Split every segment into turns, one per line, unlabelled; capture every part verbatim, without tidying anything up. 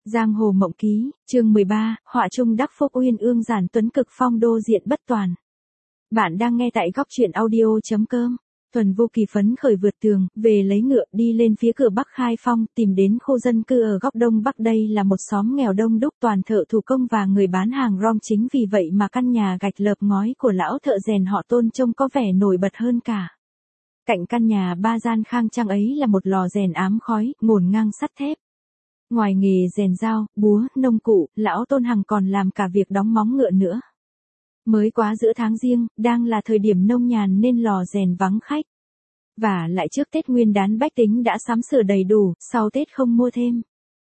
Giang hồ mộng ký, chương mười ba, họa trung đắc phúc uyên ương giản tuấn cực phong đô diện bất toàn. Bạn đang nghe tại góc truyện audio.com. Thuần Vô Kỳ phấn khởi vượt tường, về lấy ngựa đi lên phía cửa Bắc Khai Phong, tìm đến khu dân cư ở góc Đông Bắc. Đây là một xóm nghèo đông đúc toàn thợ thủ công và người bán hàng rom, chính vì vậy mà căn nhà gạch lợp ngói của lão thợ rèn họ Tôn trông có vẻ nổi bật hơn cả. Cạnh căn nhà ba gian khang trang ấy là một lò rèn ám khói, ngổn ngang sắt thép. Ngoài nghề rèn dao, búa, nông cụ, lão Tôn Hằng còn làm cả việc đóng móng ngựa nữa. Mới quá giữa tháng Giêng, đang là thời điểm nông nhàn nên lò rèn vắng khách. Và lại trước Tết Nguyên Đán bách tính đã sắm sửa đầy đủ, sau Tết không mua thêm.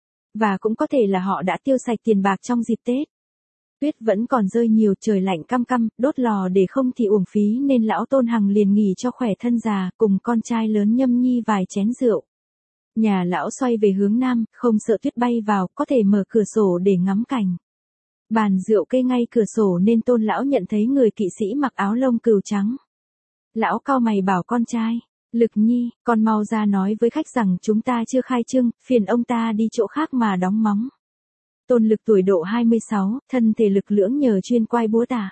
Và cũng có thể là họ đã tiêu sạch tiền bạc trong dịp Tết. Tuyết vẫn còn rơi nhiều, trời lạnh căm căm, đốt lò để không thì uổng phí nên lão Tôn Hằng liền nghỉ cho khỏe thân già, cùng con trai lớn nhâm nhi vài chén rượu. Nhà lão xoay về hướng nam, không sợ tuyết bay vào, có thể mở cửa sổ để ngắm cảnh. Bàn rượu kê ngay cửa sổ nên Tôn lão nhận thấy người kỵ sĩ mặc áo lông cừu trắng. Lão cau mày bảo con trai, Lực Nhi, con mau ra nói với khách rằng chúng ta chưa khai trương, phiền ông ta đi chỗ khác mà đóng móng. Tôn Lực tuổi độ hai mươi sáu, thân thể lực lưỡng nhờ chuyên quai búa tả.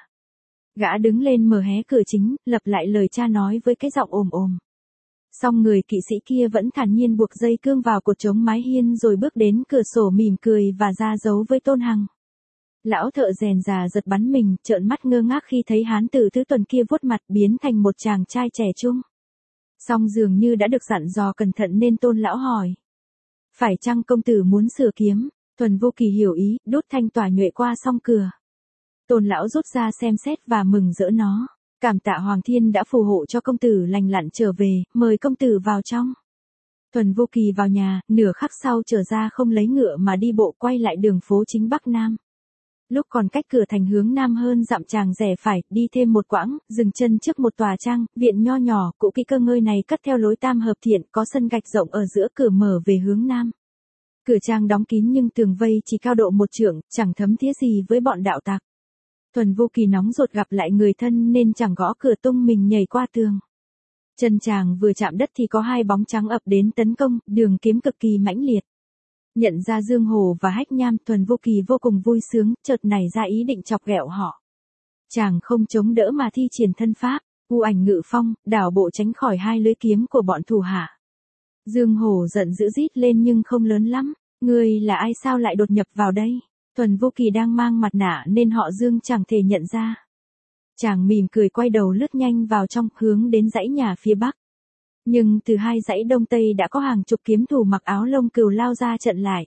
Gã đứng lên mở hé cửa chính, lặp lại lời cha nói với cái giọng ồm ồm. Xong người kỵ sĩ kia vẫn thản nhiên buộc dây cương vào cột chống mái hiên rồi bước đến cửa sổ mỉm cười và ra dấu với Tôn Hằng. Lão thợ rèn già giật bắn mình, trợn mắt ngơ ngác khi thấy hán tử tứ tuần kia vuốt mặt biến thành một chàng trai trẻ trung. Song dường như đã được dặn dò cẩn thận nên Tôn lão hỏi. Phải chăng công tử muốn sửa kiếm? Thuần Vô Kỳ hiểu ý, đốt thanh tỏa nhuệ qua song cửa. Tôn lão rút ra xem xét và mừng rỡ nó. Cảm tạ Hoàng Thiên đã phù hộ cho công tử lành lặn trở về, mời công tử vào trong. Thuần Vô Kỳ vào nhà, nửa khắc sau trở ra không lấy ngựa mà đi bộ quay lại đường phố chính Bắc Nam. Lúc còn cách cửa thành hướng nam hơn dặm chàng rẽ phải, đi thêm một quãng, dừng chân trước một tòa trang, viện nho nhỏ, cũ kỹ cơ ngơi này cất theo lối tam hợp thiện, có sân gạch rộng ở giữa, cửa mở về hướng nam. Cửa trang đóng kín nhưng tường vây chỉ cao độ một trượng, chẳng thấm thía gì với bọn đạo tặc. Thuần Vô Kỳ nóng ruột gặp lại người thân nên chẳng gõ cửa, tung mình nhảy qua tường. Chân chàng vừa chạm đất thì có hai bóng trắng ập đến tấn công, đường kiếm cực kỳ mãnh liệt. Nhận ra Dương Hồ và Hách Nham, Thuần Vô Kỳ vô cùng vui sướng, chợt nảy ra ý định chọc ghẹo họ. Chàng không chống đỡ mà thi triển thân pháp, u ảnh ngự phong, đảo bộ tránh khỏi hai lưỡi kiếm của bọn thủ hạ. Dương Hồ giận dữ rít lên nhưng không lớn lắm, ngươi là ai sao lại đột nhập vào đây? Thuần Vô Kỳ đang mang mặt nạ nên họ Dương chẳng thể nhận ra. Chàng mỉm cười quay đầu lướt nhanh vào trong, hướng đến dãy nhà phía bắc. Nhưng từ hai dãy đông tây đã có hàng chục kiếm thủ mặc áo lông cừu lao ra trận lại.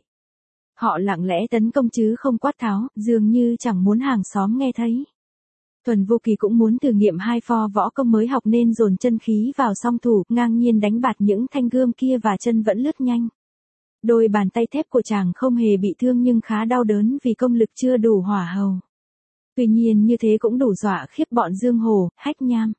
Họ lặng lẽ tấn công chứ không quát tháo, dường như chẳng muốn hàng xóm nghe thấy. Thuần Vô Kỳ cũng muốn thử nghiệm hai pho võ công mới học nên dồn chân khí vào song thủ, ngang nhiên đánh bạt những thanh gươm kia và chân vẫn lướt nhanh. Đôi bàn tay thép của chàng không hề bị thương nhưng khá đau đớn vì công lực chưa đủ hỏa hầu. Tuy nhiên như thế cũng đủ dọa khiếp bọn Dương Hồ, Hách Nham.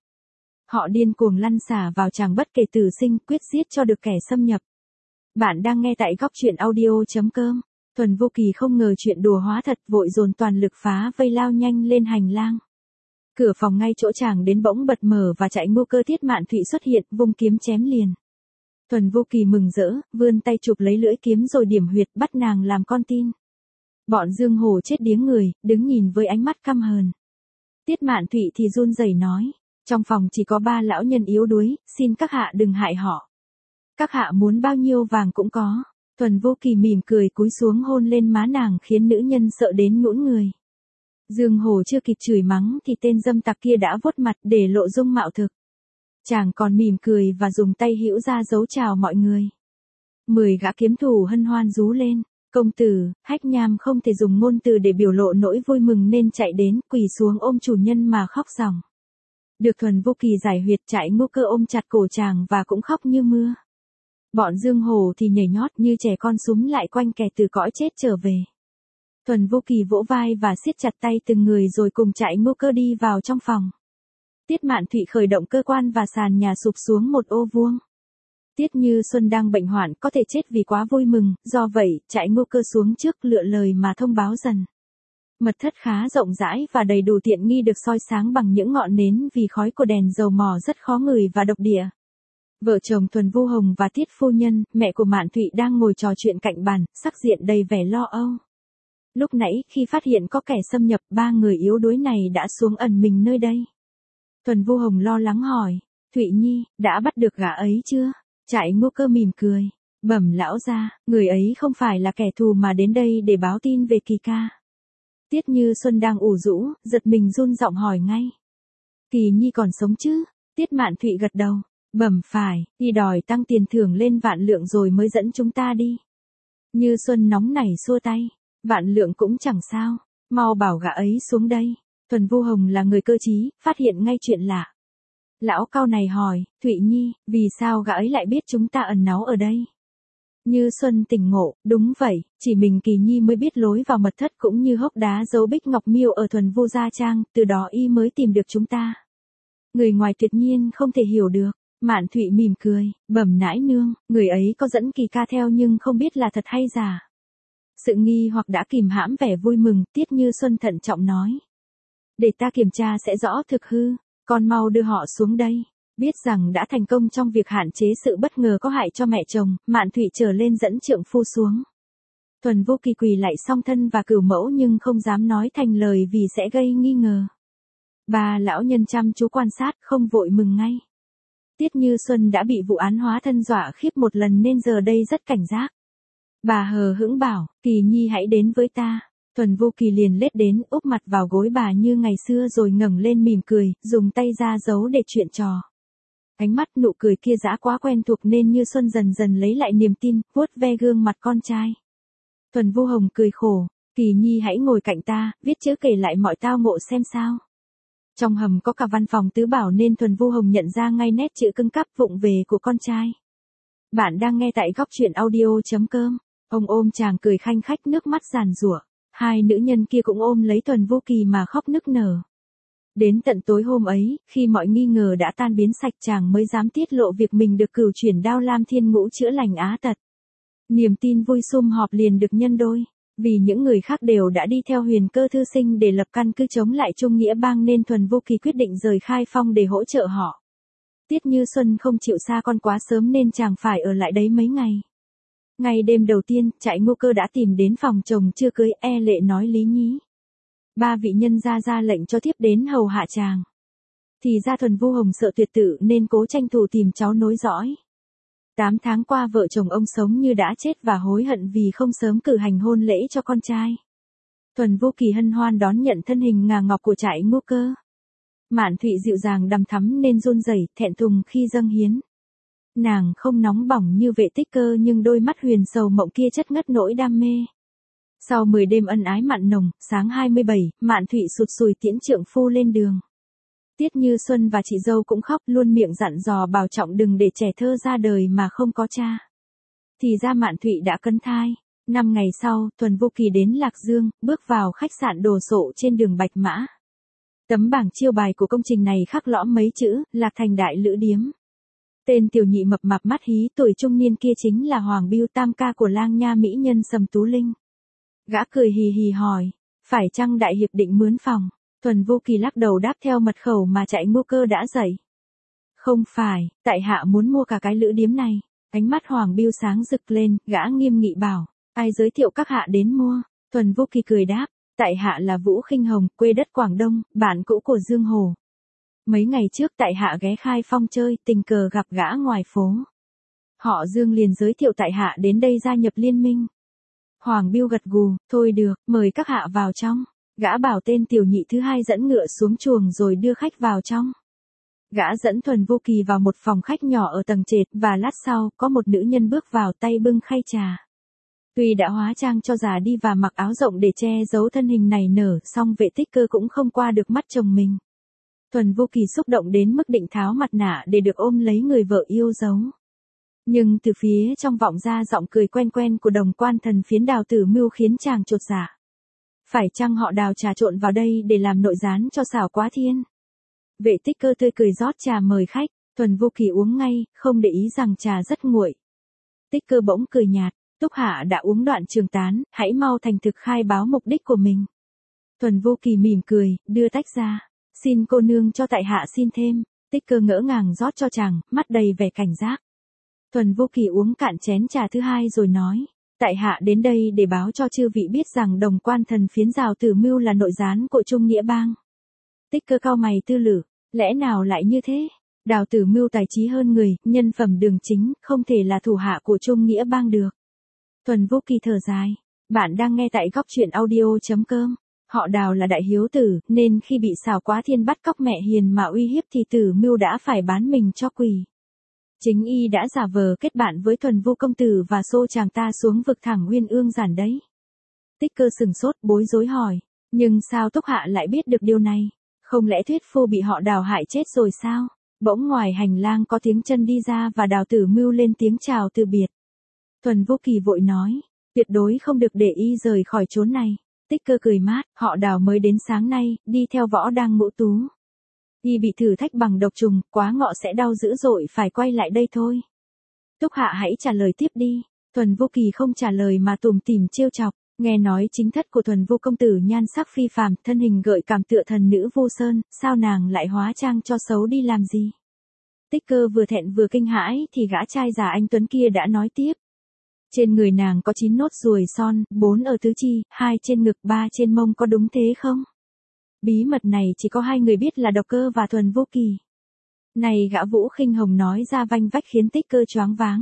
Họ điên cuồng lăn xả vào chàng bất kể tử sinh, quyết giết cho được kẻ xâm nhập. Bạn đang nghe tại góc truyện audio.com. Thuần Vô Kỳ không ngờ chuyện đùa hóa thật, vội dồn toàn lực phá vây lao nhanh lên hành lang. Cửa phòng ngay chỗ chàng đến bỗng bật mở và chạy ngô cơ Tiết Mạn Thụy xuất hiện, vung kiếm chém liền. Thuần Vô Kỳ mừng rỡ, vươn tay chụp lấy lưỡi kiếm rồi điểm huyệt, bắt nàng làm con tin. Bọn Dương Hồ chết điếng người, đứng nhìn với ánh mắt căm hờn. Tiết Mạn Thụy thì run rẩy nói, trong phòng chỉ có ba lão nhân yếu đuối, xin các hạ đừng hại họ. Các hạ muốn bao nhiêu vàng cũng có. Thuần Vô Kỳ mỉm cười cúi xuống hôn lên má nàng khiến nữ nhân sợ đến nhũn người. Dương Hồ chưa kịp chửi mắng thì tên dâm tặc kia đã vuốt mặt để lộ dung mạo thực. Chàng còn mỉm cười và dùng tay hữu ra dấu chào mọi người. Mười gã kiếm thủ hân hoan rú lên. Công tử, Hách Nham không thể dùng ngôn từ để biểu lộ nỗi vui mừng nên chạy đến, quỳ xuống ôm chủ nhân mà khóc ròng. Được Thuần Vô Kỳ giải huyệt, chạy ngô cơ ôm chặt cổ chàng và cũng khóc như mưa. Bọn Dương Hồ thì nhảy nhót như trẻ con súm lại quanh kẻ từ cõi chết trở về. Thuần Vô Kỳ vỗ vai và siết chặt tay từng người rồi cùng chạy ngô cơ đi vào trong phòng. Tiết Mạn Thụy khởi động cơ quan và sàn nhà sụp xuống một ô vuông. Tiết Như Xuân đang bệnh hoạn, có thể chết vì quá vui mừng, do vậy, chạy ngô cơ xuống trước lựa lời mà thông báo dần. Mật thất khá rộng rãi và đầy đủ tiện nghi được soi sáng bằng những ngọn nến vì khói của đèn dầu mỏ rất khó ngửi và độc địa. Vợ chồng Thuần Vu Hồng và Tiết phu nhân, mẹ của Mạn Thụy đang ngồi trò chuyện cạnh bàn, sắc diện đầy vẻ lo âu. Lúc nãy khi phát hiện có kẻ xâm nhập, ba người yếu đuối này đã xuống ẩn mình nơi đây. Thuần Vu Hồng lo lắng hỏi, Thụy Nhi, đã bắt được gã ấy chưa? Trại Ngô Cơ mỉm cười, bẩm lão gia, người ấy không phải là kẻ thù mà đến đây để báo tin về Kỳ ca. Tiết Như Xuân đang ủ rũ, giật mình run giọng hỏi ngay. Kỳ Nhi còn sống chứ? Tiết Mạn Thụy gật đầu, bẩm phải, y đòi tăng tiền thưởng lên vạn lượng rồi mới dẫn chúng ta đi. Như Xuân nóng nảy xua tay, vạn lượng cũng chẳng sao, mau bảo gã ấy xuống đây. Thuần Vu Hồng là người cơ trí, phát hiện ngay chuyện lạ. Lão cao này hỏi, Thụy Nhi, vì sao gã ấy lại biết chúng ta ẩn náu ở đây? Như Xuân tỉnh ngộ, đúng vậy, chỉ mình Kỳ Nhi mới biết lối vào mật thất cũng như hốc đá dấu bích ngọc miêu ở Thuần Vu gia trang, từ đó y mới tìm được chúng ta. Người ngoài tuyệt nhiên không thể hiểu được. Mạn Thụy mỉm cười, bẩm nãi nương, người ấy có dẫn Kỳ ca theo nhưng không biết là thật hay giả. Sự nghi hoặc đã kìm hãm vẻ vui mừng, Tiết Như Xuân thận trọng nói. Để ta kiểm tra sẽ rõ thực hư, con mau đưa họ xuống đây. Biết rằng đã thành công trong việc hạn chế sự bất ngờ có hại cho mẹ chồng, Mạn Thụy trở lên dẫn trượng phu xuống. Thuần Vu Kỳ quỳ lạy song thân và cửu mẫu nhưng không dám nói thành lời vì sẽ gây nghi ngờ. Ba lão nhân chăm chú quan sát, không vội mừng ngay. Tiết Như Xuân đã bị vụ án hóa thân dọa khiếp một lần nên giờ đây rất cảnh giác. Bà hờ hững bảo, Kỳ Nhi hãy đến với ta. Thuần Vu Kỳ liền lết đến, úp mặt vào gối bà như ngày xưa rồi ngẩng lên mỉm cười, dùng tay ra giấu để chuyện trò. Ánh mắt nụ cười kia dã quá quen thuộc nên Như Xuân dần dần lấy lại niềm tin, vuốt ve gương mặt con trai. Thuần Vu Hồng cười khổ, Kỳ Nhi hãy ngồi cạnh ta, viết chữ kể lại mọi tao ngộ xem sao. Trong hầm có cả văn phòng tứ bảo nên Thuần Vu Hồng nhận ra ngay nét chữ cưng cắp vụng về của con trai. Bạn đang nghe tại góc truyện audio chấm com. Ông ôm chàng cười khanh khách, nước mắt giàn giụa. Hai nữ nhân kia cũng ôm lấy Thuần Vu Kỳ mà khóc nức nở. Đến tận tối hôm ấy, khi mọi nghi ngờ đã tan biến sạch, chàng mới dám tiết lộ việc mình được cửu chuyển đao lam thiên ngũ chữa lành á tật. Niềm tin vui sum họp liền được nhân đôi. Vì những người khác đều đã đi theo Huyền Cơ thư sinh để lập căn cứ chống lại Trung Nghĩa Bang nên Thuần Vu Kỳ quyết định rời Khai Phong để hỗ trợ họ. Tiết Như Xuân không chịu xa con quá sớm nên chàng phải ở lại đấy mấy ngày. Ngày đêm đầu tiên, Trại Ngô Cơ đã tìm đến phòng chồng chưa cưới, e lệ nói Lý Nhí. Ba vị nhân gia ra lệnh cho thiếp đến hầu hạ chàng. Thì ra Thuần Vu Hồng sợ tuyệt tự nên cố tranh thủ tìm cháu nối dõi. Tám tháng qua vợ chồng ông sống như đã chết và hối hận vì không sớm cử hành hôn lễ cho con trai. Thuần Vu Kỳ hân hoan đón nhận thân hình ngà ngọc của Trại Ngô Cơ. Mạn Thụy dịu dàng đằm thắm nên run rẩy, thẹn thùng khi dâng hiến. Nàng không nóng bỏng như Vệ Tích Cơ nhưng đôi mắt huyền sầu mộng kia chất ngất nỗi đam mê. Sau mười đêm ân ái mặn nồng, sáng hai mươi bảy, Mạn Thụy sụt sùi tiễn trượng phu lên đường. Tiết Như Xuân và chị dâu cũng khóc, luôn miệng dặn dò bảo trọng đừng để trẻ thơ ra đời mà không có cha. Thì ra Mạn Thụy đã cấn thai. Năm ngày sau, Thuần Vu Kỳ đến Lạc Dương, bước vào khách sạn đồ sộ trên đường Bạch Mã. Tấm bảng chiêu bài của công trình này khắc lõm mấy chữ, Lạc Thành Đại Lữ Điếm. Tên tiểu nhị mập mạp mắt hí tuổi trung niên kia chính là Hoàng Bưu tam ca của lang nha mỹ nhân Sầm Tú Linh. Gã cười hì hì hỏi, phải chăng đại hiệp định mướn phòng? Thuần Vu Kỳ lắc đầu đáp theo mật khẩu mà Trại Ngô Cơ đã dạy. Không phải, tại hạ muốn mua cả cái lữ điếm này. Ánh mắt Hoàng Bưu sáng rực lên, gã nghiêm nghị bảo, ai giới thiệu các hạ đến mua? Thuần Vu Kỳ cười đáp, tại hạ là Vũ Khinh Hồng, quê đất Quảng Đông, bạn cũ của Dương Hồ. Mấy ngày trước tại hạ ghé Khai Phong chơi, tình cờ gặp gã ngoài phố. Họ Dương liền giới thiệu tại hạ đến đây gia nhập liên minh. Hoàng Bưu gật gù, thôi được, mời các hạ vào trong. Gã bảo tên tiểu nhị thứ hai dẫn ngựa xuống chuồng rồi đưa khách vào trong. Gã dẫn Thuần Vu Kỳ vào một phòng khách nhỏ ở tầng trệt và lát sau có một nữ nhân bước vào tay bưng khay trà. Tuy đã hóa trang cho già đi và mặc áo rộng để che giấu thân hình này nở, song Vệ Tích Cơ cũng không qua được mắt chồng mình. Thuần Vu Kỳ xúc động đến mức định tháo mặt nạ để được ôm lấy người vợ yêu dấu. Nhưng từ phía trong vọng ra giọng cười quen quen của đồng quan thần phiến Đào Tử Mưu khiến chàng chột dạ. Phải chăng họ Đào trà trộn vào đây để làm nội gián cho xảo quá thiên? Vệ Tích Cơ tươi cười rót trà mời khách, Thuần Vu Kỳ uống ngay, không để ý rằng trà rất nguội. Tích Cơ bỗng cười nhạt, Túc hạ đã uống đoạn trường tán, hãy mau thành thực khai báo mục đích của mình. Thuần Vu Kỳ mỉm cười, đưa tách ra, xin cô nương cho tại hạ xin thêm. Tích Cơ ngỡ ngàng rót cho chàng, mắt đầy vẻ cảnh giác. Thuần Vô Kỳ uống cạn chén trà thứ hai rồi nói, tại hạ đến đây để báo cho chư vị biết rằng Đồng Quan Thần phiến Giào Tử Mưu là nội gián của Trung Nghĩa Bang. Tích Cơ cau mày tư lự, lẽ nào lại như thế? Đào Tử Mưu tài trí hơn người, nhân phẩm đường chính, không thể là thủ hạ của Trung Nghĩa Bang được. Thuần Vô Kỳ thở dài, bạn đang nghe tại góc truyện audio.com. Họ Đào là đại hiếu tử, nên khi bị Sào Quá Thiên bắt cóc mẹ hiền mà uy hiếp thì Tử Mưu đã phải bán mình cho quỷ. Chính y đã giả vờ kết bạn với Thuần Vu công tử và xô chàng ta xuống vực thẳng Uyên Ương Giản đấy. Tích Cơ sừng sốt bối rối hỏi, nhưng sao Túc Hạ lại biết được điều này? Không lẽ Thuyết Phu bị họ Đào hại chết rồi sao? Bỗng ngoài hành lang có tiếng chân đi ra và Đào Tử Mưu lên tiếng chào từ biệt. Thuần Vô Kỳ vội nói, tuyệt đối không được để y rời khỏi chốn này. Tích Cơ cười mát, họ Đào mới đến sáng nay, đi theo Võ Đang Ngũ Tú. Y bị thử thách bằng độc trùng, quá ngọ sẽ đau dữ dội phải quay lại đây thôi. Túc Hạ hãy trả lời tiếp đi. Thuần Vô Kỳ không trả lời mà tủm tỉm trêu chọc, nghe nói chính thất của Thuần Vu công tử nhan sắc phi phàm, thân hình gợi cảm tựa thần nữ Vu Sơn, sao nàng lại hóa trang cho xấu đi làm gì? Tích Cơ vừa thẹn vừa kinh hãi thì gã trai già anh tuấn kia đã nói tiếp. Trên người nàng có chín nốt ruồi son, bốn ở tứ chi, hai trên ngực, ba trên mông, có đúng thế không? Bí mật này chỉ có hai người biết là Độc Cơ và Thuần Vô Kỳ. Này gã Vũ Khinh Hồng nói ra vanh vách khiến Tích Cơ choáng váng.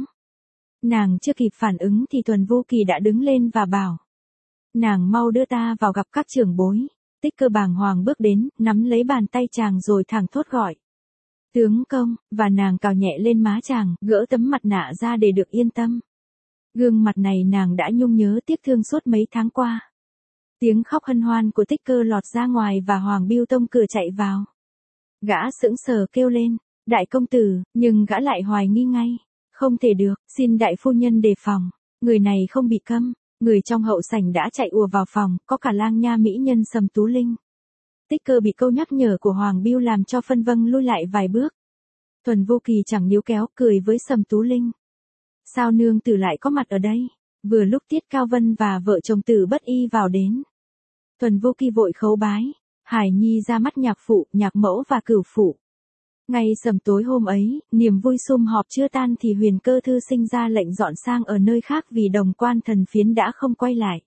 Nàng chưa kịp phản ứng thì Thuần Vô Kỳ đã đứng lên và bảo. Nàng mau đưa ta vào gặp các trưởng bối. Tích Cơ bàng hoàng bước đến, nắm lấy bàn tay chàng rồi thẳng thốt gọi. Tướng công, và nàng cào nhẹ lên má chàng, gỡ tấm mặt nạ ra để được yên tâm. Gương mặt này nàng đã nhung nhớ tiếc thương suốt mấy tháng qua. Tiếng khóc hân hoan của Tích Cơ lọt ra ngoài và Hoàng Bưu Tông cửa chạy vào. Gã sững sờ kêu lên, đại công tử, nhưng gã lại hoài nghi ngay. Không thể được, xin đại phu nhân đề phòng, người này không bị câm. Người trong hậu sảnh đã chạy ùa vào phòng, có cả lang nha mỹ nhân Sầm Tú Linh. Tích Cơ bị câu nhắc nhở của Hoàng Bưu làm cho phân vâng lui lại vài bước. Thuần Vô Kỳ chẳng níu kéo, cười với Sầm Tú Linh. Sao nương tử lại có mặt ở đây? Vừa lúc Tiết Cao Vân và vợ chồng Tử Bất Y vào đến. Thuần Vô Kỳ vội khấu bái, Hải Nhi ra mắt nhạc phụ, nhạc mẫu và cửu phụ. Ngay sầm tối hôm ấy, niềm vui sum họp chưa tan thì Huyền Cơ thư sinh ra lệnh dọn sang ở nơi khác vì Đồng Quan Thần phiến đã không quay lại.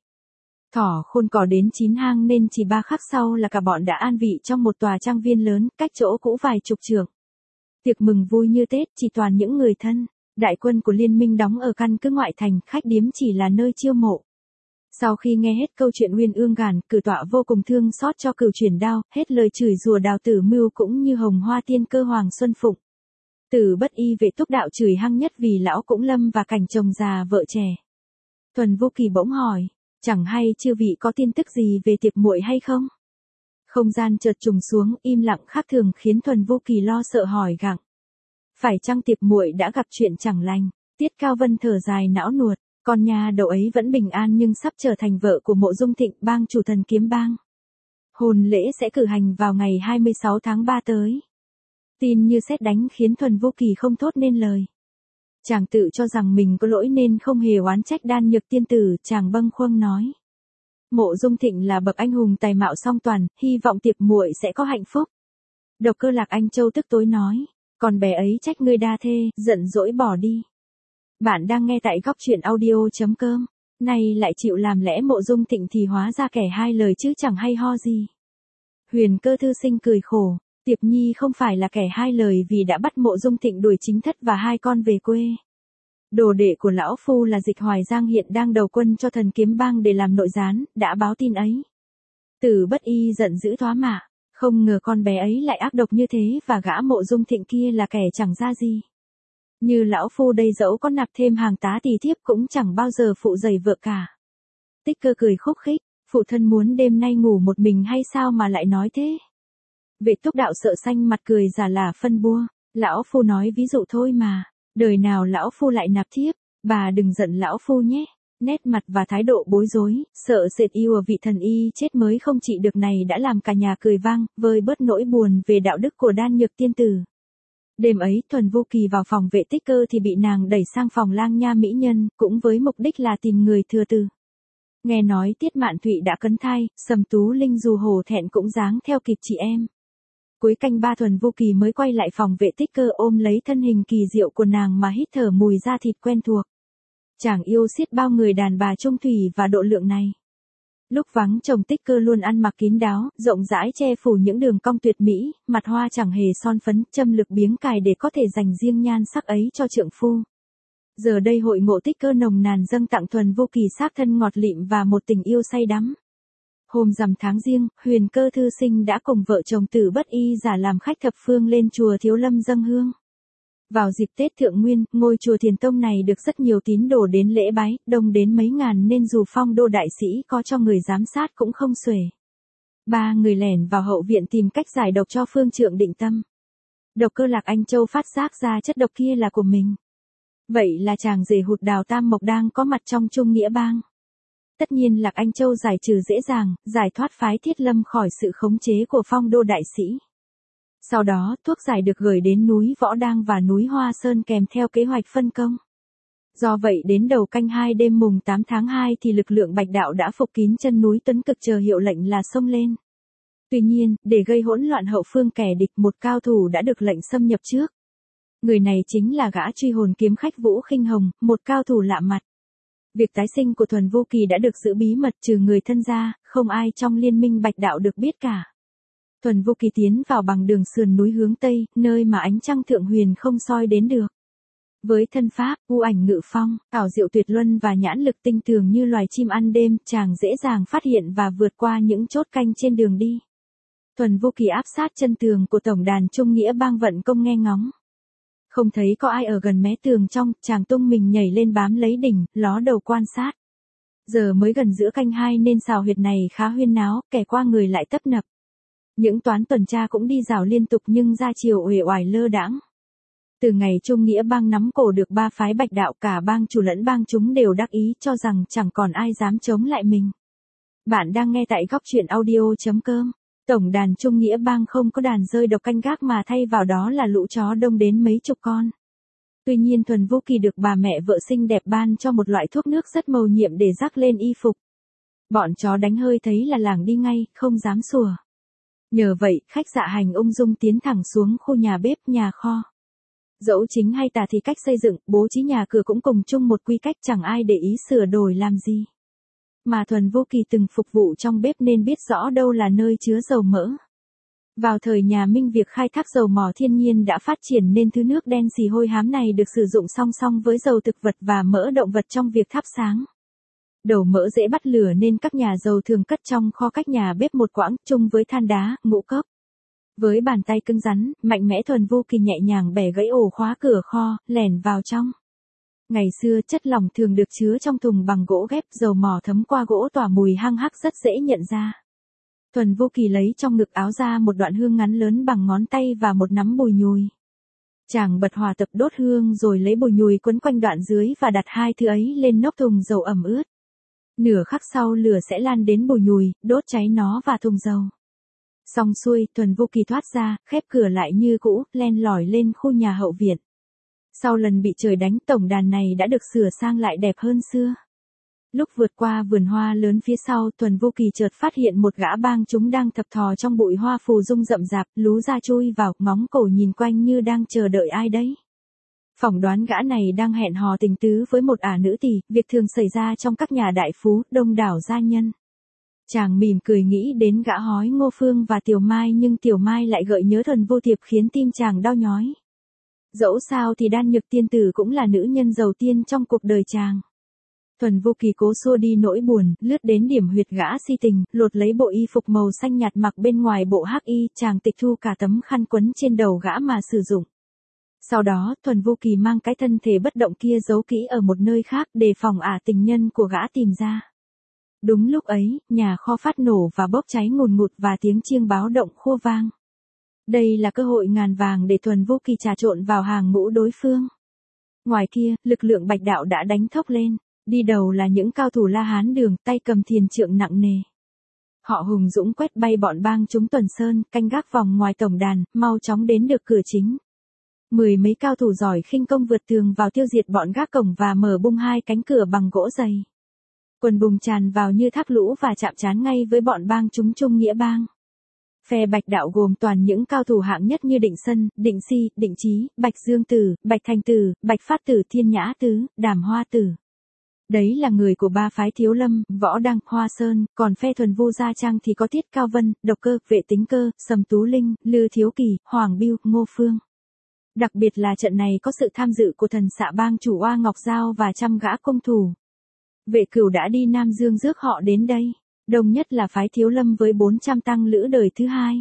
Thỏ khôn cỏ đến chín hang nên chỉ ba khắc sau là cả bọn đã an vị trong một tòa trang viên lớn, cách chỗ cũ vài chục trượng. Tiệc mừng vui như Tết chỉ toàn những người thân. Đại quân của liên minh đóng ở căn cứ ngoại thành, khách điếm chỉ là nơi chiêu mộ. Sau khi nghe hết câu chuyện Uyên Ương Gàn, Cử Tọa vô cùng thương xót cho Cửu Chuyển Đao, hết lời chửi rủa Đào Tử Mưu cũng như Hồng Hoa Tiên Cơ Hoàng Xuân Phụng. Tử Bất Y Vệ Túc đạo chửi hăng nhất vì lão cũng lâm và cảnh chồng già vợ trẻ. Thuần Vô Kỳ bỗng hỏi, chẳng hay chư vị có tin tức gì về Tiệp muội hay không? Không gian chợt trùng xuống, im lặng khác thường khiến Thuần Vô Kỳ lo sợ hỏi gặng. Phải chăng Tiệp muội đã gặp chuyện chẳng lành? Tiết Cao Vân thở dài não nuột, con nhà đầu ấy vẫn bình an nhưng sắp trở thành vợ của Mộ Dung Thịnh, bang chủ Thần Kiếm Bang. Hôn lễ sẽ cử hành vào ngày hai mươi sáu tháng ba tới. Tin như sét đánh khiến Thuần Vô Kỳ không thốt nên lời. Chàng tự cho rằng mình có lỗi nên không hề oán trách Đan Nhược tiên tử, chàng bâng khuâng nói. Mộ Dung Thịnh là bậc anh hùng tài mạo song toàn, hy vọng Tiệp muội sẽ có hạnh phúc. Độc Cơ Lạc Anh Châu tức tối nói, con bé ấy trách ngươi đa thê, giận dỗi bỏ đi. Bạn đang nghe tại góc truyện audio.com, nay lại chịu làm lẽ Mộ Dung Thịnh thì hóa ra kẻ hai lời chứ chẳng hay ho gì. Huyền Cơ thư sinh cười khổ, Tiệp Nhi không phải là kẻ hai lời vì đã bắt Mộ Dung Thịnh đuổi chính thất và hai con về quê. Đồ đệ của lão phu là Dịch Hoài Giang hiện đang đầu quân cho Thần Kiếm Bang để làm nội gián, đã báo tin ấy. Tử Bất Y giận dữ thoá mạ, không ngờ con bé ấy lại ác độc như thế và gã Mộ Dung Thịnh kia là kẻ chẳng ra gì. Như lão phu đây dẫu có nạp thêm hàng tá tỳ thiếp cũng chẳng bao giờ phụ dày vợ cả. Tích Cơ cười khúc khích, phụ thân muốn đêm nay ngủ một mình hay sao mà lại nói thế? Vệ Túc đạo sợ xanh mặt cười giả là phân bua, lão phu nói ví dụ thôi mà, đời nào lão phu lại nạp thiếp, bà đừng giận lão phu nhé. Nét mặt và thái độ bối rối, sợ sệt yêu ở vị thần y chết mới không trị được này đã làm cả nhà cười vang, vơi bớt nỗi buồn về đạo đức của Đan Nhược tiên tử. Đêm ấy Thuần Vô Kỳ vào phòng Vệ Tích Cơ thì bị nàng đẩy sang phòng lang nha mỹ nhân, cũng với mục đích là tìm người thừa từ. Nghe nói Tiết Mạn Thụy đã cấn thai, Sầm Tú Linh dù hổ thẹn cũng dáng theo kịp chị em. Cuối canh ba Thuần Vô Kỳ mới quay lại phòng vệ Tích Cơ ôm lấy thân hình kỳ diệu của nàng mà hít thở mùi da thịt quen thuộc. Chàng yêu xiết bao người đàn bà trung thủy và độ lượng này. Lúc vắng chồng Tích Cơ luôn ăn mặc kín đáo, rộng rãi che phủ những đường cong tuyệt mỹ, mặt hoa chẳng hề son phấn, châm lực biếng cài để có thể dành riêng nhan sắc ấy cho trượng phu. Giờ đây hội ngộ Tích Cơ nồng nàn dâng tặng Thuần Vô Kỳ xác thân ngọt lịm và một tình yêu say đắm. Hôm rằm tháng Giêng, Huyền Cơ thư sinh đã cùng vợ chồng Tử Bất Y giả làm khách thập phương lên chùa Thiếu Lâm dâng hương. Vào dịp Tết Thượng Nguyên, ngôi chùa Thiền Tông này được rất nhiều tín đồ đến lễ bái, đông đến mấy ngàn nên dù Phong Đô đại sĩ có cho người giám sát cũng không xuể. Ba người lẻn vào hậu viện tìm cách giải độc cho Phương Trượng định tâm. Độc cơ Lạc Anh Châu phát giác ra chất độc kia là của mình. Vậy là chàng rể hụt Đào Tam Mộc đang có mặt trong Trung Nghĩa Bang. Tất nhiên Lạc Anh Châu giải trừ dễ dàng, giải thoát phái Thiết Lâm khỏi sự khống chế của Phong Đô đại sĩ. Sau đó, thuốc giải được gửi đến núi Võ Đang và núi Hoa Sơn kèm theo kế hoạch phân công. Do vậy đến đầu canh hai đêm mùng tám tháng hai thì lực lượng Bạch Đạo đã phục kín chân núi Tuấn Cực chờ hiệu lệnh là xông lên. Tuy nhiên, để gây hỗn loạn hậu phương kẻ địch, một cao thủ đã được lệnh xâm nhập trước. Người này chính là gã truy hồn kiếm khách Vũ Khinh Hồng, một cao thủ lạ mặt. Việc tái sinh của Thuần Vô Kỳ đã được giữ bí mật trừ người thân ra, không ai trong liên minh Bạch Đạo được biết cả. Thuần Vô Kỳ tiến vào bằng đường sườn núi hướng Tây, nơi mà ánh trăng thượng huyền không soi đến được. Với thân pháp, u ảnh ngự phong, ảo diệu tuyệt luân và nhãn lực tinh tường như loài chim ăn đêm, chàng dễ dàng phát hiện và vượt qua những chốt canh trên đường đi. Thuần Vô Kỳ áp sát chân tường của tổng đàn Trung Nghĩa Bang vận công nghe ngóng. Không thấy có ai ở gần mé tường trong, chàng tung mình nhảy lên bám lấy đỉnh, ló đầu quan sát. Giờ mới gần giữa canh hai nên xào huyệt này khá huyên náo, kẻ qua người lại tấp nập. Những toán tuần tra cũng đi rào liên tục nhưng ra chiều uể oải lơ đãng. Từ ngày Trung Nghĩa Bang nắm cổ được ba phái Bạch Đạo, cả bang chủ lẫn bang chúng đều đắc ý cho rằng chẳng còn ai dám chống lại mình. Bạn đang nghe tại góc truyện audio chấm com. Tổng đàn Trung Nghĩa Bang không có đàn rơi độc canh gác mà thay vào đó là lũ chó đông đến mấy chục con. Tuy nhiên Thuần Vô Kỳ được bà mẹ vợ xinh đẹp ban cho một loại thuốc nước rất mầu nhiệm để rắc lên y phục. Bọn chó đánh hơi thấy là làng đi ngay, không dám sủa. Nhờ vậy, khách dạ hành ung dung tiến thẳng xuống khu nhà bếp, nhà kho. Dẫu chính hay tà thì cách xây dựng, bố trí nhà cửa cũng cùng chung một quy cách, chẳng ai để ý sửa đổi làm gì. Mà Thuần Vô Kỳ từng phục vụ trong bếp nên biết rõ đâu là nơi chứa dầu mỡ. Vào thời nhà Minh việc khai thác dầu mỏ thiên nhiên đã phát triển nên thứ nước đen xì hôi hám này được sử dụng song song với dầu thực vật và mỡ động vật trong việc thắp sáng. Dầu mỡ dễ bắt lửa nên các nhà dầu thường cất trong kho cách nhà bếp một quãng, chung với than đá, ngũ cốc. Với bàn tay cứng rắn, mạnh mẽ Thuần Vô Kỳ nhẹ nhàng bẻ gãy ổ khóa cửa kho, lẻn vào trong. Ngày xưa chất lỏng thường được chứa trong thùng bằng gỗ ghép, dầu mỏ thấm qua gỗ tỏa mùi hăng hắc rất dễ nhận ra. Thuần Vô Kỳ lấy trong ngực áo ra một đoạn hương ngắn lớn bằng ngón tay và một nắm bùi nhùi. Chàng bật hỏa tập đốt hương rồi lấy bùi nhùi quấn quanh đoạn dưới và đặt hai thứ ấy lên nóc thùng dầu ẩm ướt. Nửa khắc sau lửa sẽ lan đến bùi nhùi, đốt cháy nó và thùng dầu. Xong xuôi, Thuần Vô Kỳ thoát ra, khép cửa lại như cũ, len lỏi lên khu nhà hậu viện. Sau lần bị trời đánh, tổng đàn này đã được sửa sang lại đẹp hơn xưa. Lúc vượt qua vườn hoa lớn phía sau, Thuần Vô Kỳ chợt phát hiện một gã bang chúng đang thập thò trong bụi hoa phù dung rậm rạp, lú ra chui vào, ngóng cổ nhìn quanh như đang chờ đợi ai đấy. Phỏng đoán gã này đang hẹn hò tình tứ với một ả nữ tỳ, việc thường xảy ra trong các nhà đại phú, đông đảo gia nhân. Chàng mỉm cười nghĩ đến gã hói Ngô Phương và Tiểu Mai nhưng Tiểu Mai lại gợi nhớ Thuần Vô Thiệp khiến tim chàng đau nhói. Dẫu sao thì Đan Nhược tiên tử cũng là nữ nhân giàu tiên trong cuộc đời chàng. Thuần Vô Kỳ cố xua đi nỗi buồn, lướt đến điểm huyệt gã si tình, lột lấy bộ y phục màu xanh nhạt mặc bên ngoài bộ hắc y, chàng tịch thu cả tấm khăn quấn trên đầu gã mà sử dụng. Sau đó, Thuần Vô Kỳ mang cái thân thể bất động kia giấu kỹ ở một nơi khác để phòng ả tình nhân của gã tìm ra. Đúng lúc ấy, nhà kho phát nổ và bốc cháy ngùn ngụt và tiếng chiêng báo động khua vang. Đây là cơ hội ngàn vàng để Thuần Vô Kỳ trà trộn vào hàng ngũ đối phương. Ngoài kia, lực lượng Bạch Đạo đã đánh thốc lên, đi đầu là những cao thủ La Hán Đường, tay cầm thiền trượng nặng nề. Họ hùng dũng quét bay bọn bang chúng Tuần Sơn, canh gác vòng ngoài tổng đàn, mau chóng đến được cửa chính. Mười mấy cao thủ giỏi khinh công vượt tường vào tiêu diệt bọn gác cổng và mở bung hai cánh cửa bằng gỗ dày. Quần bùng tràn vào như thác lũ và chạm trán ngay với bọn bang chúng Trung Nghĩa Bang. Phe Bạch Đạo gồm toàn những cao thủ hạng nhất như Định Sân, Định Si, Định Chí, Bạch Dương Tử, Bạch Thành Tử, Bạch Phát Tử, Thiên Nhã Tứ, Đàm Hoa Tử. Đấy là người của ba phái Thiếu Lâm, Võ Đăng, Hoa Sơn, còn phe Thuần Vu Gia Trang thì có Tiết Cao Vân, Độc Cơ, Vệ Tính Cơ, Sầm Tú Linh, Lư Thiếu Kỳ, Hoàng Bưu, Ngô Phương. Đặc biệt là trận này có sự tham dự của thần xạ bang chủ Oa Ngọc Giao và trăm gã công thủ. Vệ Cửu đã đi Nam Dương rước họ đến đây, đông nhất là phái Thiếu Lâm với bốn trăm tăng lữ đời thứ hai.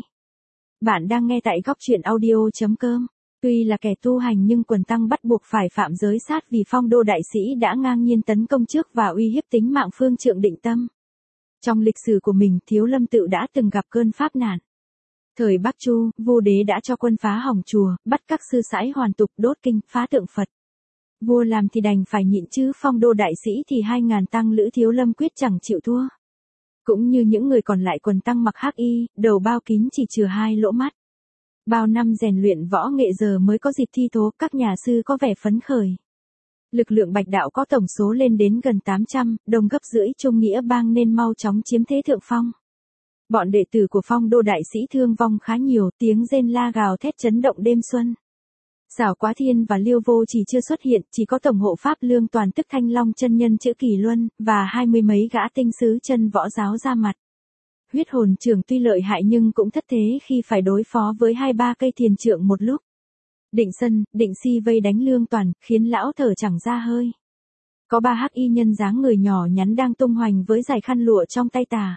Bạn đang nghe tại góc truyện audio.com. Tuy là kẻ tu hành nhưng quần tăng bắt buộc phải phạm giới sát vì Phong Đô đại sĩ đã ngang nhiên tấn công trước và uy hiếp tính mạng Phương Trượng Định Tâm. Trong lịch sử của mình, Thiếu Lâm tự đã từng gặp cơn pháp nạn. Thời Bắc Chu, vua đế đã cho quân phá hỏng chùa, bắt các sư sãi hoàn tục, đốt kinh, phá tượng Phật. Vua làm thì đành phải nhịn chứ Phong Đô đại sĩ thì hai ngàn tăng lữ Thiếu Lâm quyết chẳng chịu thua. Cũng như những người còn lại quần tăng mặc hắc y, đầu bao kín chỉ chừa hai lỗ mắt. Bao năm rèn luyện võ nghệ giờ mới có dịp thi thố, các nhà sư có vẻ phấn khởi. Lực lượng Bạch Đạo có tổng số lên đến gần tám trăm, đồng gấp rưỡi Trung Nghĩa bang nên mau chóng chiếm thế thượng phong. Bọn đệ tử của Phong Đô đại sĩ thương vong khá nhiều, tiếng rên la gào thét chấn động đêm xuân. Giảo Quá Thiên và Liêu Vô chỉ chưa xuất hiện, chỉ có tổng hộ pháp Lương Toàn tức Thanh Long chân nhân chữ Kỳ Luân, và hai mươi mấy gã tinh sứ chân võ giáo ra mặt. Huyết hồn trưởng tuy lợi hại nhưng cũng thất thế khi phải đối phó với hai ba cây thiền trượng một lúc. Định Sân, Định Si vây đánh Lương Toàn, khiến lão thở chẳng ra hơi. Có ba hắc y nhân dáng người nhỏ nhắn đang tung hoành với dải khăn lụa trong tay tà.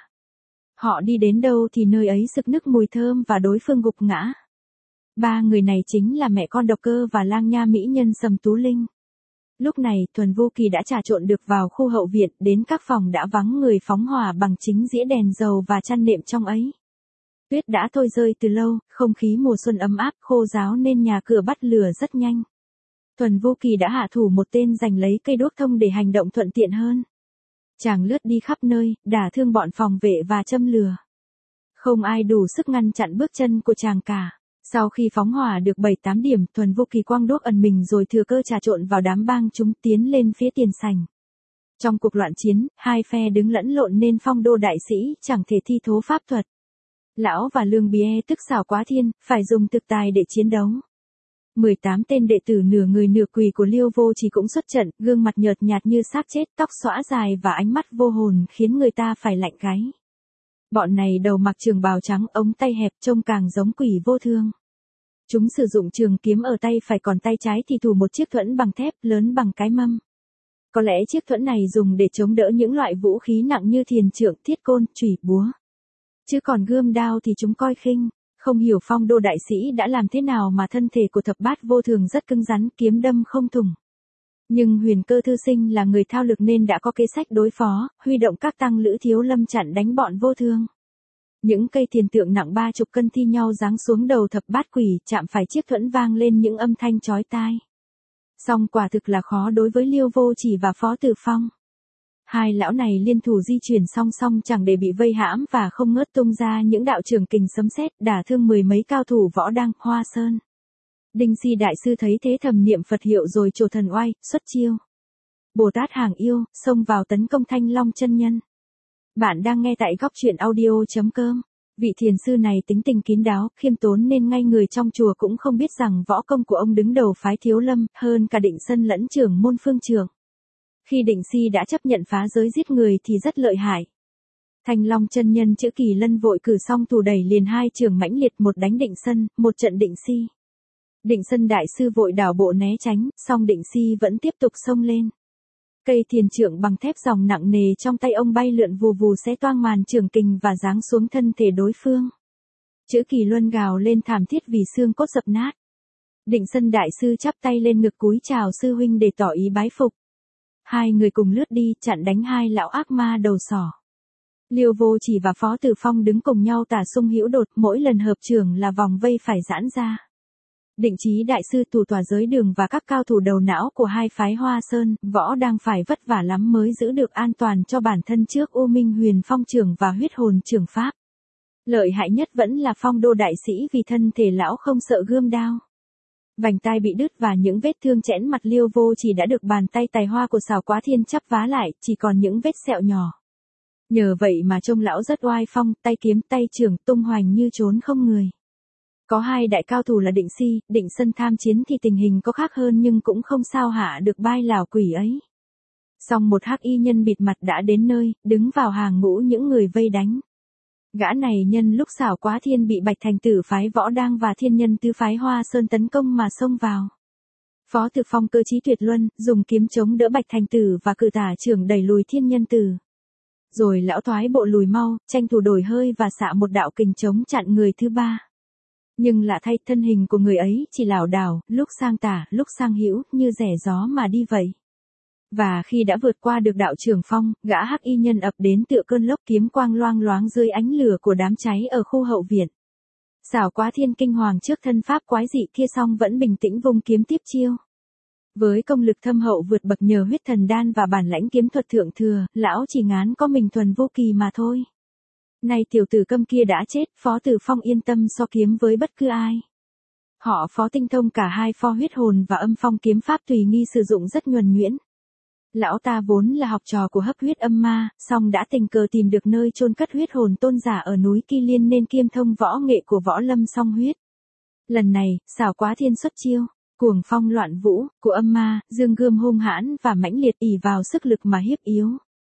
Họ đi đến đâu thì nơi ấy sực nức mùi thơm và đối phương gục ngã. Ba người này chính là mẹ con Độc Cơ và lang nha mỹ nhân Sầm Tú Linh. Lúc này, Thuần Vu Kỳ đã trà trộn được vào khu hậu viện, đến các phòng đã vắng người phóng hỏa bằng chính dĩa đèn dầu và chăn nệm trong ấy. Tuyết đã thôi rơi từ lâu, không khí mùa xuân ấm áp, khô ráo nên nhà cửa bắt lửa rất nhanh. Thuần Vu Kỳ đã hạ thủ một tên giành lấy cây đuốc thông để hành động thuận tiện hơn. Chàng lướt đi khắp nơi, đả thương bọn phòng vệ và châm lửa. Không ai đủ sức ngăn chặn bước chân của chàng cả. Sau khi phóng hỏa được bảy tám điểm, Thuần Vu Kỳ quang đuốc ẩn mình rồi thừa cơ trà trộn vào đám bang chúng tiến lên phía tiền sảnh. Trong cuộc loạn chiến, hai phe đứng lẫn lộn nên Phong Đô đại sĩ chẳng thể thi thố pháp thuật. Lão và Lương Bie tức Giảo Quá Thiên, phải dùng thực tài để chiến đấu. mười tám tên đệ tử nửa người nửa quỷ của Liêu Vô Chỉ cũng xuất trận, gương mặt nhợt nhạt như xác chết, tóc xõa dài và ánh mắt vô hồn khiến người ta phải lạnh gáy. Bọn này đầu mặc trường bào trắng, ống tay hẹp, trông càng giống quỷ vô thương. Chúng sử dụng trường kiếm ở tay phải, còn tay trái thì thủ một chiếc thuẫn bằng thép lớn bằng cái mâm. Có lẽ chiếc thuẫn này dùng để chống đỡ những loại vũ khí nặng như thiền trượng, thiết côn, chùy, búa. Chứ còn gươm đao thì chúng coi khinh. Không hiểu Phong Đô đại sĩ đã làm thế nào mà thân thể của thập bát vô thường rất cứng rắn, kiếm đâm không thủng. Nhưng Huyền Cơ thư sinh là người thao lược nên đã có kế sách đối phó, huy động các tăng lữ Thiếu Lâm chặn đánh bọn vô thương. Những cây thiền tượng nặng ba chục cân thi nhau giáng xuống đầu thập bát quỷ, chạm phải chiếc thuẫn vang lên những âm thanh chói tai. Song quả thực là khó đối với Liêu Vô Chỉ và Phó Tử Phong. Hai lão này liên thủ di chuyển song song chẳng để bị vây hãm và không ngớt tung ra những đạo trường kình sấm sét, đả thương mười mấy cao thủ Võ Đăng, Hoa Sơn. Đinh Si đại sư thấy thế thầm niệm Phật hiệu rồi trổ thần oai, xuất chiêu. Bồ Tát hàng yêu, xông vào tấn công Thanh Long chân nhân. Bạn đang nghe tại góc truyện audio.com. Vị thiền sư này tính tình kín đáo, khiêm tốn nên ngay người trong chùa cũng không biết rằng võ công của ông đứng đầu phái Thiếu Lâm, hơn cả Định Sân lẫn trưởng môn Phương Trượng. Khi Định Si đã chấp nhận phá giới giết người thì rất lợi hại. Thanh Long chân nhân chữ Kỳ Lân vội cử song thủ đẩy liền hai trường mãnh liệt, một đánh Định Sân, một trận Định Si. Định Sân đại sư vội đảo bộ né tránh, song Định Si vẫn tiếp tục xông lên. Cây thiền trượng bằng thép dòng nặng nề trong tay ông bay lượn vù vù xé toang màn trường kình và giáng xuống thân thể đối phương. Chữ Kỳ Luân gào lên thảm thiết vì xương cốt dập nát. Định Sân đại sư chắp tay lên ngực cúi chào sư huynh để tỏ ý bái phục. Hai người cùng lướt đi chặn đánh hai lão ác ma đầu sỏ. Liêu Vô Chỉ và Phó Tử Phong đứng cùng nhau tả sung hữu đột, mỗi lần hợp trường là vòng vây phải giãn ra. Định Chí đại sư thủ tòa giới đường và các cao thủ đầu não của hai phái Hoa Sơn, Võ đang phải vất vả lắm mới giữ được an toàn cho bản thân trước U Minh Huyền Phong trưởng và huyết hồn trưởng pháp. Lợi hại nhất vẫn là Phong Đô đại sĩ vì thân thể lão không sợ gươm đao. Vành tai bị đứt và những vết thương chẽn mặt Liêu Vô Chỉ đã được bàn tay tài hoa của Giảo Quá Thiên chắp vá lại, chỉ còn những vết sẹo nhỏ. Nhờ vậy mà trông lão rất oai phong, tay kiếm tay trường tung hoành như trốn không người. Có hai đại cao thủ là Định Si, Định Sân tham chiến thì tình hình có khác hơn nhưng cũng không sao hạ được bai lào quỷ ấy. Song một hắc y nhân bịt mặt đã đến nơi, đứng vào hàng ngũ những người vây đánh. Gã này nhân lúc Xảo Quá Thiên bị Bạch Thành Tử phái Võ Đang và Thiên Nhân Tứ phái Hoa Sơn tấn công mà xông vào. Phó Tử Phong cơ trí tuyệt luân, dùng kiếm chống đỡ Bạch Thành Tử và cử tả trưởng đẩy lùi Thiên Nhân Tử. Rồi lão thoái bộ lùi mau, tranh thủ đổi hơi và xạ một đạo kình chống chặn người thứ ba. Nhưng lạ thay, thân hình của người ấy chỉ lảo đảo, lúc sang tả, lúc sang hữu, như rẻ gió mà đi vậy. Và khi đã vượt qua được đạo trường phong, gã hắc y nhân ập đến tựa cơn lốc, kiếm quang loang loáng dưới ánh lửa của đám cháy ở khu hậu viện. Xảo Quá Thiên kinh hoàng trước thân pháp quái dị kia song vẫn bình tĩnh vung kiếm tiếp chiêu. Với công lực thâm hậu vượt bậc nhờ huyết thần đan và bản lãnh kiếm thuật thượng thừa, lão chỉ ngán có mình Thuần Vô Kỳ mà thôi. Nay tiểu tử câm kia đã chết, Phó Tử Phong yên tâm so kiếm với bất cứ ai. Họ Phó tinh thông cả hai pho huyết hồn và âm phong kiếm pháp tùy nghi sử dụng rất nhuần nhuyễn. Lão ta vốn là học trò của Hấp Huyết Âm Ma, song đã tình cờ tìm được nơi chôn cất huyết hồn tôn giả ở núi Kỳ Liên nên kiêm thông võ nghệ của Võ Lâm song huyết. Lần này, Xảo Quá Thiên xuất chiêu, cuồng phong loạn vũ, của Âm Ma, dương gươm hung hãn và mãnh liệt ỷ vào sức lực mà hiếp yếu.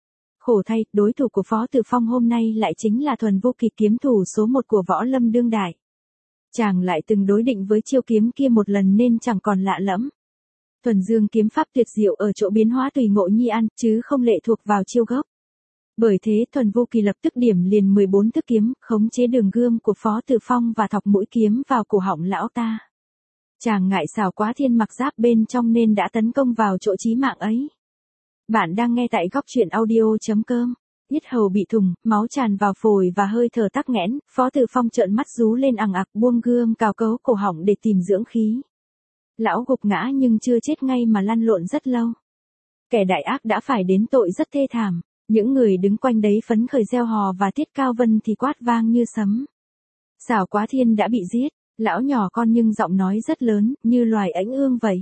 Khổ thay, đối thủ của Phó Tử Phong hôm nay lại chính là Thuần Vô Kỳ, kiếm thủ số một của Võ Lâm đương đại. Chàng lại từng đối định với chiêu kiếm kia một lần nên chẳng còn lạ lẫm. Thuần Dương kiếm pháp tuyệt diệu ở chỗ biến hóa tùy ngộ nhi ăn, chứ không lệ thuộc vào chiêu gốc. Bởi thế Thuần Vô Kỳ lập tức điểm liền mười bốn thức kiếm, khống chế đường gươm của Phó Tử Phong và thọc mũi kiếm vào cổ họng lão ta. Chàng ngại Xảo Quá Thiên mặc giáp bên trong nên đã tấn công vào chỗ chí mạng ấy. Bạn đang nghe tại góc truyện audio chấm com. Yết hầu bị thủng, máu tràn vào phổi và hơi thở tắc nghẽn, Phó Tử Phong trợn mắt rú lên ằng ặc, buông gươm cào cấu cổ họng để tìm dưỡng khí. Lão gục ngã nhưng chưa chết ngay mà lăn lộn rất lâu. Kẻ đại ác đã phải đến tội rất thê thảm, những người đứng quanh đấy phấn khởi reo hò và Tiết Cao Vân thì quát vang như sấm. Xảo Quá Thiên đã bị giết, lão nhỏ con nhưng giọng nói rất lớn, như loài ánh ương vậy.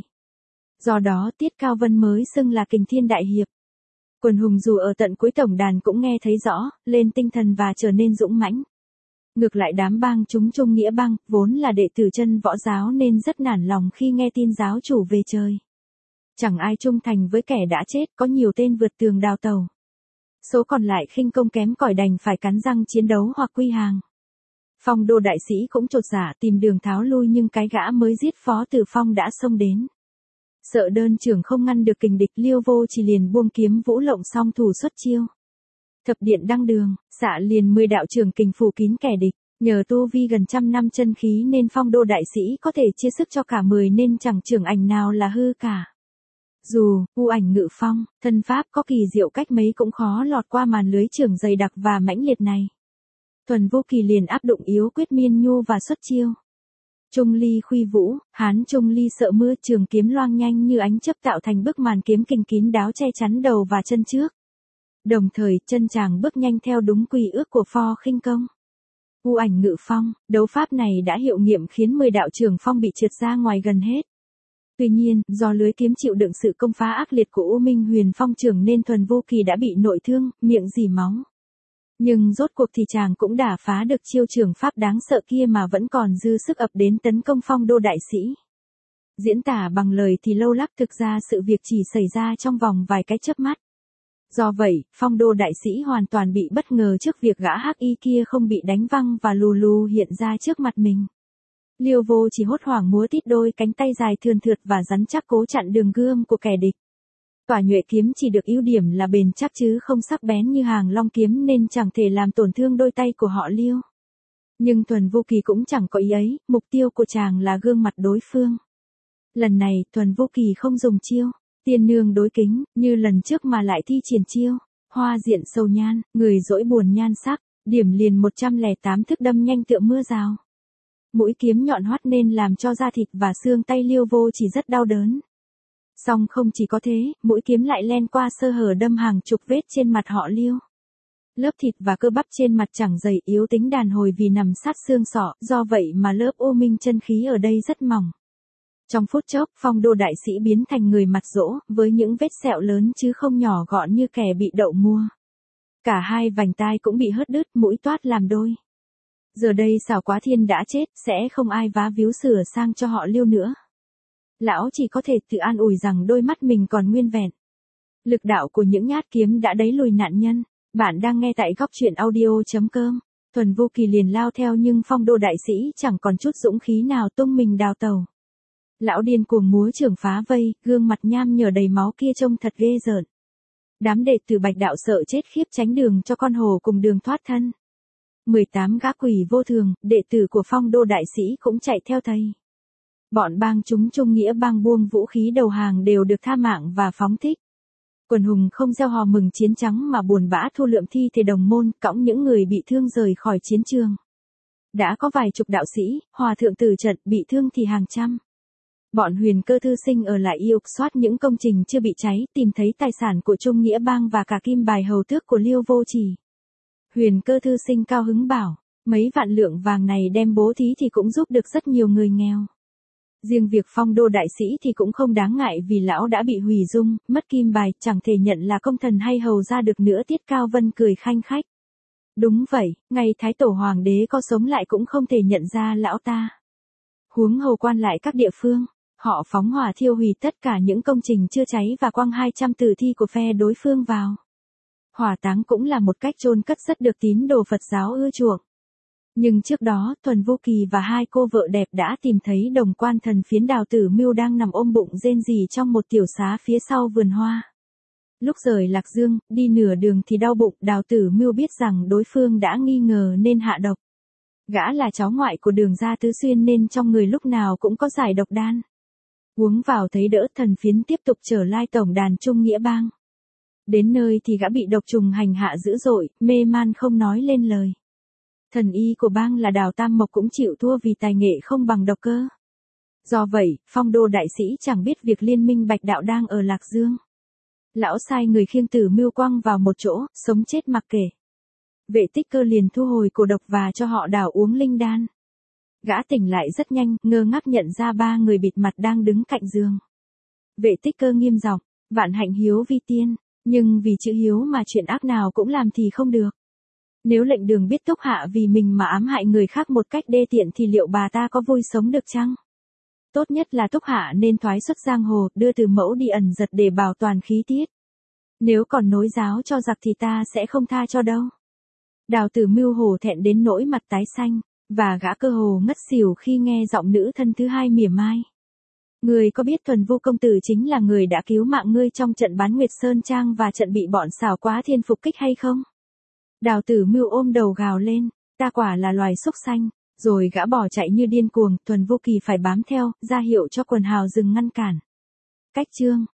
Do đó Tiết Cao Vân mới xưng là Kình Thiên Đại Hiệp. Quần hùng dù ở tận cuối tổng đàn cũng nghe thấy rõ, lên tinh thần và trở nên dũng mãnh. Ngược lại đám bang chúng Trung Nghĩa Bang, vốn là đệ tử chân võ giáo nên rất nản lòng khi nghe tin giáo chủ về trời. Chẳng ai trung thành với kẻ đã chết, có nhiều tên vượt tường đào tàu. Số còn lại khinh công kém cỏi đành phải cắn răng chiến đấu hoặc quy hàng. Phong Đô đại sĩ cũng chột dạ tìm đường tháo lui nhưng cái gã mới giết Phó Tử Phong đã xông đến. Sợ đơn trưởng không ngăn được kình địch, Liêu Vô chỉ liền buông kiếm vũ lộng song thủ xuất chiêu. Thập điện đăng đường, xạ liền mười đạo trường kình phủ kín kẻ địch, nhờ tu vi gần trăm năm chân khí nên Phong Đô đại sĩ có thể chia sức cho cả mười nên chẳng trường ảnh nào là hư cả. Dù, u ảnh ngự phong, thân pháp có kỳ diệu cách mấy cũng khó lọt qua màn lưới trường dày đặc và mãnh liệt này. Thuần Vô Kỳ liền áp dụng yếu quyết miên nhu và xuất chiêu. Trung ly khuy vũ, hán trung ly sợ mưa, trường kiếm loang nhanh như ánh chớp tạo thành bức màn kiếm kình kín đáo che chắn đầu và chân trước. Đồng thời, chân chàng bước nhanh theo đúng quy ước của pho khinh công. U ảnh ngự phong, đấu pháp này đã hiệu nghiệm khiến mười đạo trường phong bị trượt ra ngoài gần hết. Tuy nhiên, do lưới kiếm chịu đựng sự công phá ác liệt của U Minh Huyền Phong trường nên Thuần Vô Kỳ đã bị nội thương, miệng rỉ máu. Nhưng rốt cuộc thì chàng cũng đả phá được chiêu trường pháp đáng sợ kia mà vẫn còn dư sức ập đến tấn công Phong Đô đại sĩ. Diễn tả bằng lời thì lâu lắc, thực ra sự việc chỉ xảy ra trong vòng vài cái chớp mắt. Do vậy, Phong Đô đại sĩ hoàn toàn bị bất ngờ trước việc gã hắc y kia không bị đánh văng và lù lù hiện ra trước mặt mình. Liêu Vô chỉ hốt hoảng múa tít đôi cánh tay dài thườn thượt và rắn chắc cố chặn đường gươm của kẻ địch. Tỏa nhuệ kiếm chỉ được ưu điểm là bền chắc chứ không sắc bén như hàng long kiếm nên chẳng thể làm tổn thương đôi tay của họ Liêu. Nhưng Thuần Vô Kỳ cũng chẳng có ý ấy, mục tiêu của chàng là gương mặt đối phương. Lần này, Thuần Vô Kỳ không dùng chiêu tiên nương đối kính, như lần trước mà lại thi triển chiêu hoa diện sầu nhan, người dỗi buồn nhan sắc, điểm liền một trăm lẻ tám thức đâm nhanh tựa mưa rào. Mũi kiếm nhọn hoắt nên làm cho da thịt và xương tay Liêu Vô chỉ rất đau đớn. Song không chỉ có thế, mũi kiếm lại len qua sơ hở đâm hàng chục vết trên mặt họ Liêu. Lớp thịt và cơ bắp trên mặt chẳng dày, yếu tính đàn hồi vì nằm sát xương sọ, do vậy mà lớp ô minh chân khí ở đây rất mỏng. Trong phút chốc, Phong Đô đại sĩ biến thành người mặt rỗ, với những vết sẹo lớn chứ không nhỏ gọn như kẻ bị đậu mua. Cả hai vành tai cũng bị hớt đứt, mũi toát làm đôi. Giờ đây Xảo Quá Thiên đã chết, sẽ không ai vá víu sửa sang cho họ Liêu nữa. Lão chỉ có thể tự an ủi rằng đôi mắt mình còn nguyên vẹn. Lực đạo của những nhát kiếm đã đẩy lùi nạn nhân. Bạn đang nghe tại góc truyện audio chấm com. Thuần Vô Kỳ liền lao theo nhưng Phong Đô đại sĩ chẳng còn chút dũng khí nào tung mình đào tàu. Lão điên cuồng múa trưởng phá vây, gương mặt nham nhở đầy máu kia trông thật ghê rợn. Đám đệ tử Bạch đạo sợ chết khiếp tránh đường cho con hổ cùng đường thoát thân. mười tám gã quỷ vô thường, đệ tử của Phong Đô đại sĩ cũng chạy theo thầy. Bọn bang chúng Trung Nghĩa bang buông vũ khí đầu hàng đều được tha mạng và phóng thích. Quần hùng không reo hò mừng chiến trắng mà buồn bã thu lượm thi thể đồng môn, cõng những người bị thương rời khỏi chiến trường. Đã có vài chục đạo sĩ, hòa thượng tử trận, bị thương thì hàng trăm. Bọn Huyền Cơ thư sinh ở lại yêu soát những công trình chưa bị cháy, tìm thấy tài sản của Trung Nghĩa bang và cả kim bài hầu tước của Liêu Vô Trì. Huyền Cơ thư sinh cao hứng bảo, mấy vạn lượng vàng này đem bố thí thì cũng giúp được rất nhiều người nghèo. Riêng việc Phong Đô đại sĩ thì cũng không đáng ngại vì lão đã bị hủy dung, mất kim bài, chẳng thể nhận là công thần hay hầu ra được nữa. Tiết Cao Vân cười khanh khách. Đúng vậy, ngay Thái Tổ Hoàng đế có sống lại cũng không thể nhận ra lão ta. Huống hồ quan lại các địa phương, họ phóng hỏa thiêu hủy tất cả những công trình chưa cháy và quăng hai trăm tử thi của phe đối phương vào. Hỏa táng cũng là một cách chôn cất rất được tín đồ Phật giáo ưa chuộng. Nhưng trước đó, Thuần Vô Kỳ và hai cô vợ đẹp đã tìm thấy đồng quan thần phiến Đào Tử Mưu đang nằm ôm bụng rên rỉ trong một tiểu xá phía sau vườn hoa. Lúc rời Lạc Dương, đi nửa đường thì đau bụng, Đào Tử Mưu biết rằng đối phương đã nghi ngờ nên hạ độc. Gã là cháu ngoại của Đường gia Tứ Xuyên nên trong người lúc nào cũng có giải độc đan. Uống vào thấy đỡ, thần phiến tiếp tục trở lai tổng đàn Trung Nghĩa bang. Đến nơi thì gã bị độc trùng hành hạ dữ dội, mê man không nói lên lời. Thần y của bang là Đào Tam Mộc cũng chịu thua vì tài nghệ không bằng độc cơ. Do vậy, Phong Đô đại sĩ chẳng biết việc liên minh Bạch đạo đang ở Lạc Dương. Lão sai người khiêng Tử Mưu quăng vào một chỗ, sống chết mặc kệ. Vệ Tích Cơ liền thu hồi cổ độc và cho họ đào uống linh đan. Gã tỉnh lại rất nhanh, ngơ ngác nhận ra ba người bịt mặt đang đứng cạnh giường. Vệ Tích Cơ nghiêm giọng, vạn hạnh hiếu vi tiên, nhưng vì chữ hiếu mà chuyện ác nào cũng làm thì không được. Nếu lệnh Đường biết Túc Hạ vì mình mà ám hại người khác một cách đê tiện thì liệu bà ta có vui sống được chăng? Tốt nhất là Túc Hạ nên thoái xuất giang hồ, đưa Từ Mẫu đi ẩn giật để bảo toàn khí tiết. Nếu còn nối giáo cho giặc thì ta sẽ không tha cho đâu. Đào Tử Mưu hổ thẹn đến nỗi mặt tái xanh, và gã cơ hồ ngất xỉu khi nghe giọng nữ thân thứ hai mỉa mai. Ngươi có biết Thuần Vô công tử chính là người đã cứu mạng ngươi trong trận Bán Nguyệt Sơn Trang và trận bị bọn Xảo Quá Thiên phục kích hay không? Đào Tử Mưu ôm đầu gào lên, ta quả là loài súc sanh, rồi gã bỏ chạy như điên cuồng. Thuần Vô Kỳ phải bám theo, ra hiệu cho quần hào dừng ngăn cản. Cách chương